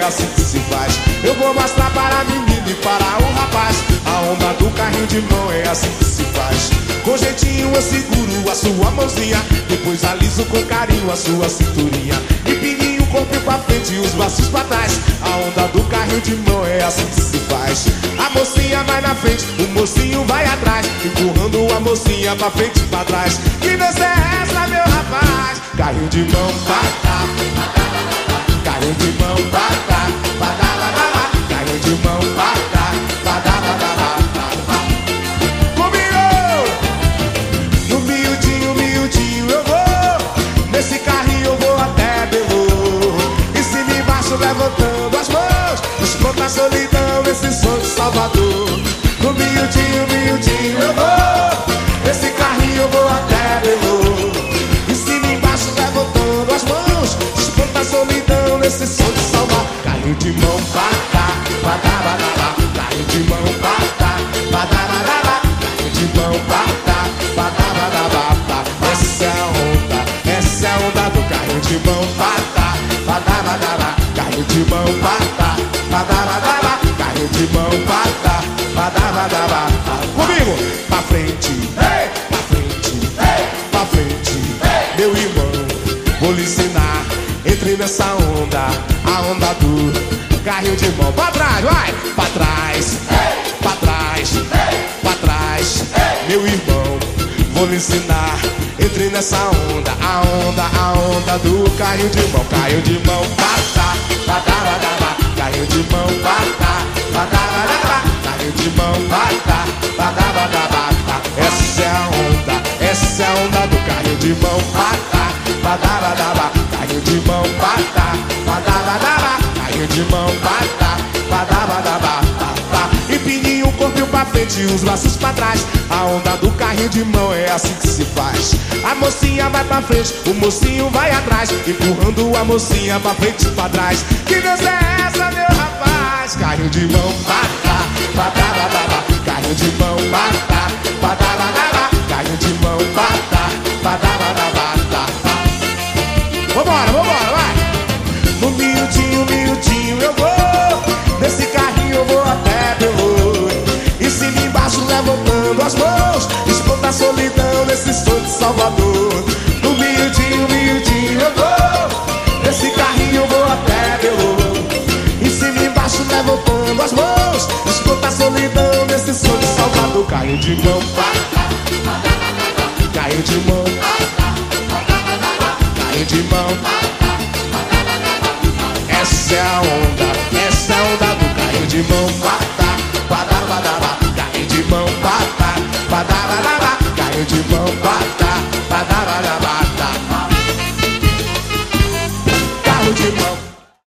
é assim que se faz. Eu vou mostrar para a menina e para o rapaz. A onda do carrinho de mão é assim que se faz. Com jeitinho eu seguro a sua mãozinha, depois aliso com carinho a sua cinturinha. Empininho o corpo pra frente e os braços pra trás. A onda do carrinho de mão é assim que se faz. A mocinha vai na frente, o mocinho vai atrás, empurrando a mocinha pra frente e pra trás. Que dança é essa, meu rapaz? Carrinho de mão, patá, carrinho de mão, patá, patá, patá, carrinho de mão, patá, patá, patá, patá. Comigo! No miudinho, miudinho eu vou. Nesse carrinho eu vou até Belo. Em cima e embaixo levantando as mãos. Esconda a solidão nesse som de Salvador. No miudinho, miudinho eu vou. Nesse carrinho eu vou até Belo. Em cima e embaixo levantando as mãos. Esconda a solidão nesse som de Salvador. Carrinho de mão, patá, patá, patá, carrinho de mão, patá, patá, patá, carrinho de mão, patá, patá, patá, patá. Essa é a onda do carrinho de mão, patá, patá, patá, carrinho de mão, patá, patá, patá, carrinho de mão, patá, patá, patá, patá. Comigo, pra frente, pra frente, pra frente, meu irmão, vou lhe ensinar. Entre nessa onda, a onda do carrinho de mão. Pra trás, vai! Pra trás, pra trás, pra trás, meu irmão, vou lhe ensinar. Entre nessa onda, a onda do carrinho de mão. Carrinho de mão, patá, patá, patá, carrinho de mão, patá, patá, patá, carrinho de mão, patá, patá, patá, patá. Essa é a onda do carrinho de mão, patá, patá, patá, carrinho de mão, patá, patá, patá, carrinho de mão, patá, patá, patá, patá. Empininho o corpo pra frente e os braços pra trás. A onda do carrinho de mão é assim que se faz. A mocinha vai pra frente, o mocinho vai atrás, empurrando a mocinha pra frente e pra trás. Que dança é essa, meu rapaz? Carrinho de mão, patá, patá, patá, carrinho de mão, patá, patá, patá, carrinho de mão, patá, patá, patá, patá. Vambora, vambora, vai! No miudinho, miudinho eu vou. Nesse carrinho eu vou até Belo. Em cima e embaixo levantando as mãos. Esconda a solidão nesse som de Salvador. No miudinho, miudinho eu vou. Nesse carrinho eu vou até Belo. Em cima e embaixo levantando as mãos. Esconda a solidão nesse som de Salvador. Carrinho de mão, carrinho de mão, carrinho de mão. Essa é a onda do carrinho de mão.